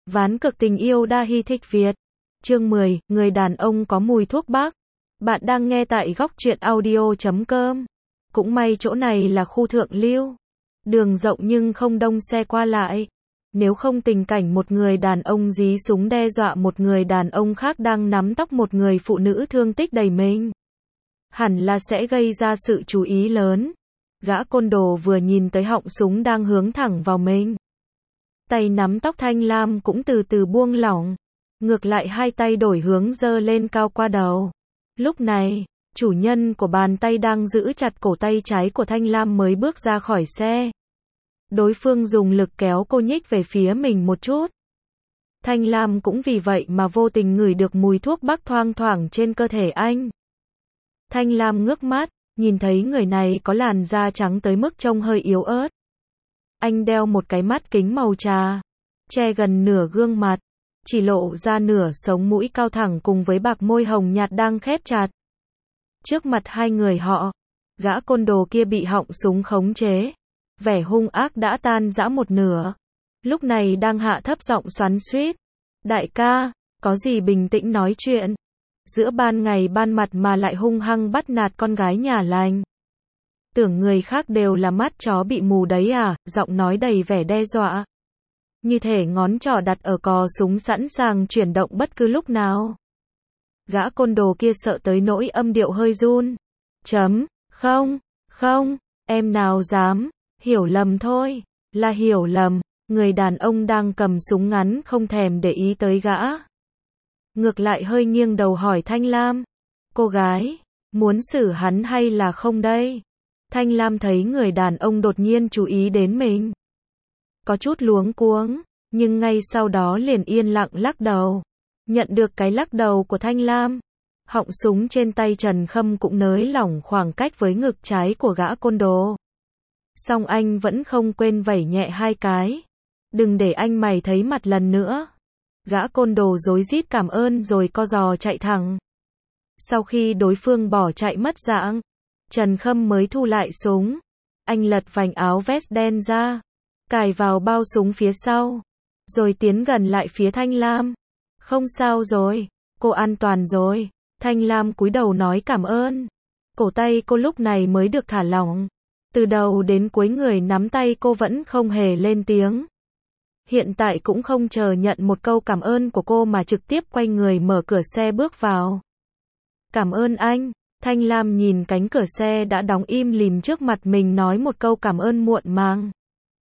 Ván cược tình yêu đa hi thích Việt. Chương 10, người đàn ông có mùi thuốc bắc. Bạn đang nghe tại góc truyện audio.com. Cũng may chỗ này là khu thượng lưu. Đường rộng nhưng không đông xe qua lại. Nếu không tình cảnh một người đàn ông gií súng đe dọa một người đàn ông khác đang nắm tóc một người phụ nữ thương tích đầy mình, hẳn là sẽ gây ra sự chú ý lớn. Gã côn đồ vừa nhìn tới họng súng đang hướng thẳng vào mình. Tay nắm tóc Thanh Lam cũng từ từ buông lỏng. Ngược lại hai tay đổi hướng giơ lên cao qua đầu. Lúc này, chủ nhân của bàn tay đang giữ chặt cổ tay trái của Thanh Lam mới bước ra khỏi xe. Đối phương dùng lực kéo cô nhích về phía mình một chút. Thanh Lam cũng vì vậy mà vô tình ngửi được mùi thuốc bắc thoang thoảng trên cơ thể anh. Thanh Lam ngước mắt, nhìn thấy người này có làn da trắng tới mức trông hơi yếu ớt. Anh đeo một cái mắt kính màu trà, che gần nửa gương mặt, chỉ lộ ra nửa sống mũi cao thẳng cùng với bạc môi hồng nhạt đang khép chặt. Trước mặt hai người họ, gã côn đồ kia bị họng súng khống chế, vẻ hung ác đã tan rã một nửa. Lúc này đang hạ thấp giọng xoắn xuýt. Đại ca, có gì bình tĩnh nói chuyện. Giữa ban ngày ban mặt mà lại hung hăng bắt nạt con gái nhà lành. Tưởng người khác đều là mắt chó bị mù đấy à, giọng nói đầy vẻ đe dọa. Như thể ngón trỏ đặt ở cò súng sẵn sàng chuyển động bất cứ lúc nào. Gã côn đồ kia sợ tới nỗi âm điệu hơi run. Không, em nào dám, hiểu lầm thôi, là hiểu lầm. Người đàn ông đang cầm súng ngắn không thèm để ý tới gã. Ngược lại hơi nghiêng đầu hỏi Thanh Lam. Cô gái, muốn xử hắn hay là không đây? Thanh Lam thấy người đàn ông đột nhiên chú ý đến mình. Có chút luống cuống, nhưng ngay sau đó liền yên lặng lắc đầu. Nhận được cái lắc đầu của Thanh Lam, họng súng trên tay Trần Khâm cũng nới lỏng khoảng cách với ngực trái của gã côn đồ. Song anh vẫn không quên vẩy nhẹ hai cái. Đừng để anh mày thấy mặt lần nữa. Gã côn đồ rối rít cảm ơn rồi co giò chạy thẳng. Sau khi đối phương bỏ chạy mất dạng, Trần Khâm mới thu lại súng. Anh lật vành áo vest đen ra, cài vào bao súng phía sau, rồi tiến gần lại phía Thanh Lam. Không sao rồi, cô an toàn rồi. Thanh Lam cúi đầu nói cảm ơn. Cổ tay cô lúc này mới được thả lỏng. Từ đầu đến cuối người nắm tay cô vẫn không hề lên tiếng. Hiện tại cũng không chờ nhận một câu cảm ơn của cô mà trực tiếp quay người mở cửa xe bước vào. Cảm ơn anh. Thanh Lam nhìn cánh cửa xe đã đóng im lìm trước mặt mình nói một câu cảm ơn muộn màng.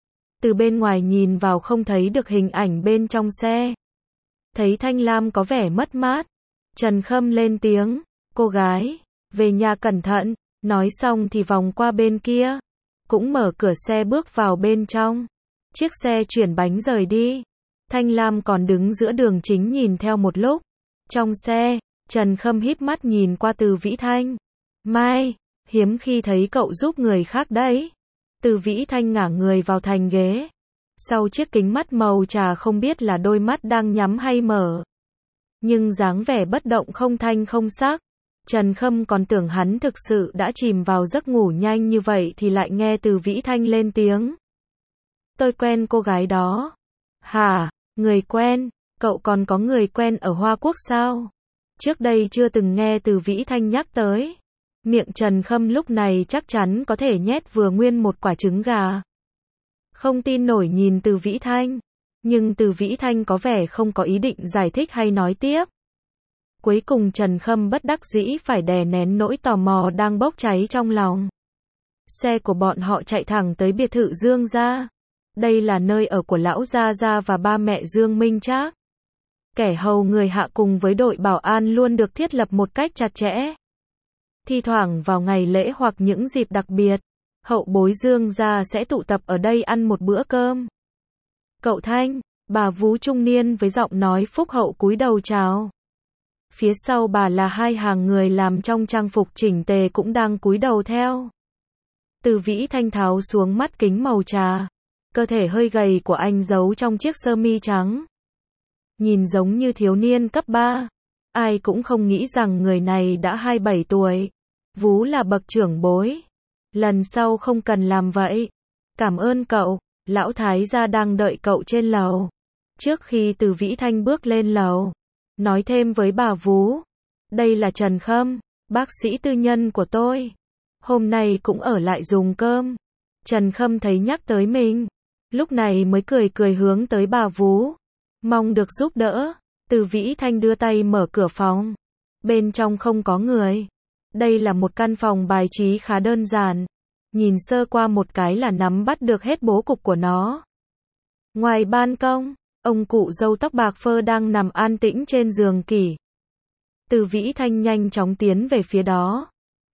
Từ bên ngoài nhìn vào không thấy được hình ảnh bên trong xe. Thấy Thanh Lam có vẻ mất mát, Trần Khâm lên tiếng. Cô gái, về nhà cẩn thận. Nói xong thì vòng qua bên kia, cũng mở cửa xe bước vào bên trong. Chiếc xe chuyển bánh rời đi. Thanh Lam còn đứng giữa đường chính nhìn theo một lúc. Trong xe, Trần Khâm híp mắt nhìn qua Từ Vĩ Thanh. Mai, hiếm khi thấy cậu giúp người khác đấy. Từ Vĩ Thanh ngả người vào thành ghế. Sau chiếc kính mắt màu trà không biết là đôi mắt đang nhắm hay mở. Nhưng dáng vẻ bất động không thanh không sắc. Trần Khâm còn tưởng hắn thực sự đã chìm vào giấc ngủ nhanh như vậy thì lại nghe Từ Vĩ Thanh lên tiếng. Tôi quen cô gái đó. Hả, người quen? Cậu còn có người quen ở Hoa Quốc sao? Trước đây chưa từng nghe Từ Vĩ Thanh nhắc tới. Miệng Trần Khâm lúc này chắc chắn có thể nhét vừa nguyên một quả trứng gà. Không tin nổi nhìn Từ Vĩ Thanh. Nhưng Từ Vĩ Thanh có vẻ không có ý định giải thích hay nói tiếp. Cuối cùng Trần Khâm bất đắc dĩ phải đè nén nỗi tò mò đang bốc cháy trong lòng. Xe của bọn họ chạy thẳng tới biệt thự Dương gia. Đây là nơi ở của lão Gia Gia và ba mẹ Dương Minh Trác. Kẻ hầu người hạ cùng với đội bảo an luôn được thiết lập một cách chặt chẽ. Thi thoảng vào ngày lễ hoặc những dịp đặc biệt, hậu bối Dương gia sẽ tụ tập ở đây ăn một bữa cơm. Cậu Thanh, bà vú trung niên với giọng nói phúc hậu cúi đầu chào. Phía sau bà là hai hàng người làm trong trang phục chỉnh tề cũng đang cúi đầu theo. Từ Vĩ Thanh tháo xuống mắt kính màu trà. Cơ thể hơi gầy của anh giấu trong chiếc sơ mi trắng. Nhìn giống như thiếu niên cấp 3. Ai cũng không nghĩ rằng người này đã 27 tuổi. Vú là bậc trưởng bối. Lần sau không cần làm vậy. Cảm ơn cậu. Lão thái gia đang đợi cậu trên lầu. Trước khi Từ Vĩ Thanh bước lên lầu, nói thêm với bà vú, đây là Trần Khâm, bác sĩ tư nhân của tôi. Hôm nay cũng ở lại dùng cơm. Trần Khâm thấy nhắc tới mình, lúc này mới cười cười hướng tới bà vú, mong được giúp đỡ. Từ Vĩ Thanh đưa tay mở cửa phòng. Bên trong không có người. Đây là một căn phòng bài trí khá đơn giản. Nhìn sơ qua một cái là nắm bắt được hết bố cục của nó. Ngoài ban công, ông cụ râu tóc bạc phơ đang nằm an tĩnh trên giường kỷ. Từ Vĩ Thanh nhanh chóng tiến về phía đó.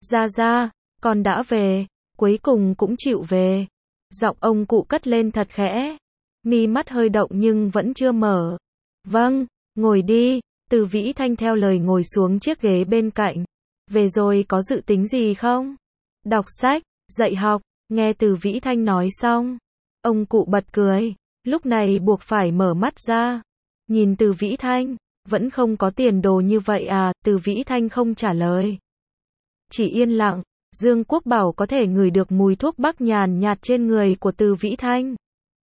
Ra, con đã về, cuối cùng cũng chịu về. Giọng ông cụ cất lên thật khẽ. Mi mắt hơi động nhưng vẫn chưa mở. Vâng, ngồi đi. Từ Vĩ Thanh theo lời ngồi xuống chiếc ghế bên cạnh. Về rồi có dự tính gì không? Đọc sách, dạy học. Nghe Từ Vĩ Thanh nói xong, ông cụ bật cười. Lúc này buộc phải mở mắt ra. Nhìn Từ Vĩ Thanh, vẫn không có tiền đồ như vậy à? Từ Vĩ Thanh không trả lời. Chỉ yên lặng. Dương Quốc Bảo có thể ngửi được mùi thuốc bắc nhàn nhạt trên người của Từ Vĩ Thanh.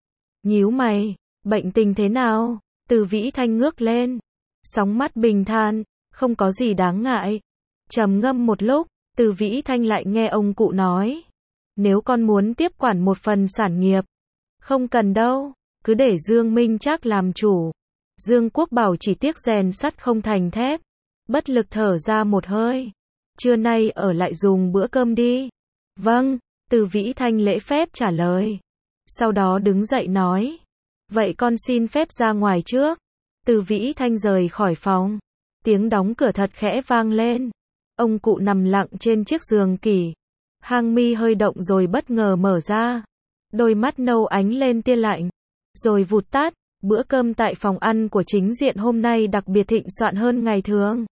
Nhíu mày, bệnh tình thế nào? Từ Vĩ Thanh ngước lên, sóng mắt bình thản, không có gì đáng ngại. Trầm ngâm một lúc, Từ Vĩ Thanh lại nghe ông cụ nói, nếu con muốn tiếp quản một phần sản nghiệp, không cần đâu, cứ để Dương Minh Trác làm chủ. Dương Quốc Bảo chỉ tiếc rèn sắt không thành thép, bất lực thở ra một hơi. Trưa nay ở lại dùng bữa cơm đi. Vâng, Từ Vĩ Thanh lễ phép trả lời. Sau đó đứng dậy nói, vậy con xin phép ra ngoài trước. Từ Vĩ Thanh rời khỏi phòng. Tiếng đóng cửa thật khẽ vang lên. Ông cụ nằm lặng trên chiếc giường kỷ. Hàng mi hơi động rồi bất ngờ mở ra. Đôi mắt nâu ánh lên tia lạnh. Rồi vụt tắt. Bữa cơm tại phòng ăn của chính diện hôm nay đặc biệt thịnh soạn hơn ngày thường.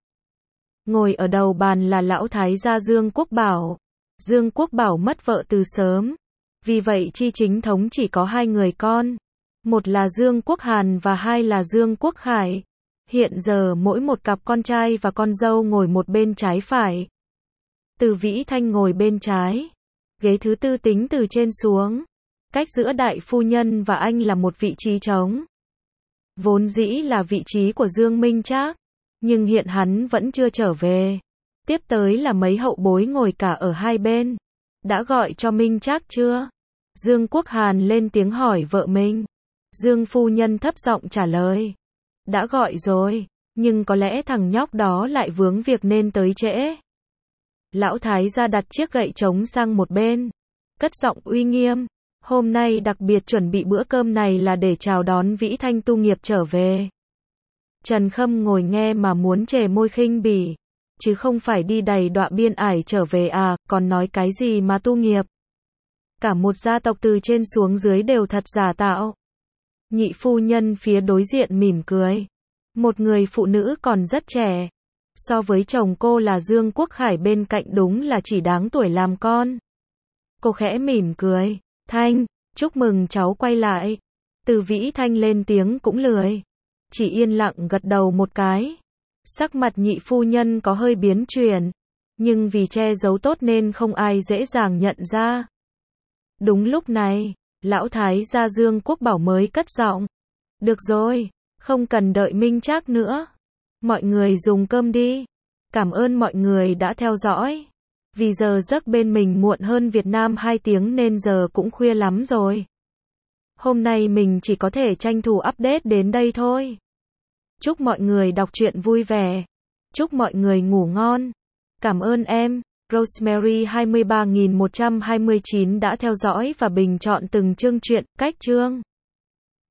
Ngồi ở đầu bàn là lão thái gia Dương Quốc Bảo. Dương Quốc Bảo mất vợ từ sớm. Vì vậy Chi chính thống chỉ có 2 người con. Một là Dương Quốc Hàn và 2 là Dương Quốc Khải. Hiện giờ mỗi một cặp con trai và con dâu ngồi một bên trái phải. Từ Vĩ Thanh ngồi bên trái. Ghế thứ tư tính từ trên xuống. Cách giữa đại phu nhân và anh là một vị trí trống. Vốn dĩ là vị trí của Dương Minh Trác. Nhưng hiện hắn vẫn chưa trở về. Tiếp tới là mấy hậu bối ngồi cả ở hai bên. Đã gọi cho Minh Trác chưa? Dương Quốc Hàn lên tiếng hỏi vợ mình. Dương phu nhân thấp giọng trả lời. Đã gọi rồi, nhưng có lẽ thằng nhóc đó lại vướng việc nên tới trễ. Lão thái gia đặt chiếc gậy trống sang một bên. Cất giọng uy nghiêm. Hôm nay đặc biệt chuẩn bị bữa cơm này là để chào đón Vĩ Thanh tu nghiệp trở về. Trần Khâm ngồi nghe mà muốn chề môi khinh bỉ. Chứ không phải đi đầy đọa biên ải trở về à, còn nói cái gì mà tu nghiệp. Cả một gia tộc từ trên xuống dưới đều thật giả tạo. Nhị phu nhân phía đối diện mỉm cười. Một người phụ nữ còn rất trẻ. So với chồng cô là Dương Quốc Khải bên cạnh đúng là chỉ đáng tuổi làm con. Cô khẽ mỉm cười. Thanh, chúc mừng cháu quay lại. Từ Vĩ Thanh lên tiếng cũng lười. Chỉ yên lặng gật đầu một cái. Sắc mặt nhị phu nhân có hơi biến chuyển. Nhưng vì che giấu tốt nên không ai dễ dàng nhận ra. Đúng lúc này, lão thái gia Dương Quốc Bảo mới cất giọng. Được rồi, không cần đợi Minh Trác nữa. Mọi người dùng cơm đi. Cảm ơn mọi người đã theo dõi. Vì giờ giấc bên mình muộn hơn Việt Nam 2 tiếng nên giờ cũng khuya lắm rồi. Hôm nay mình chỉ có thể tranh thủ update đến đây thôi. Chúc mọi người đọc truyện vui vẻ. Chúc mọi người ngủ ngon. Cảm ơn em, Rosemary 23129 đã theo dõi và bình chọn từng chương truyện, cách chương.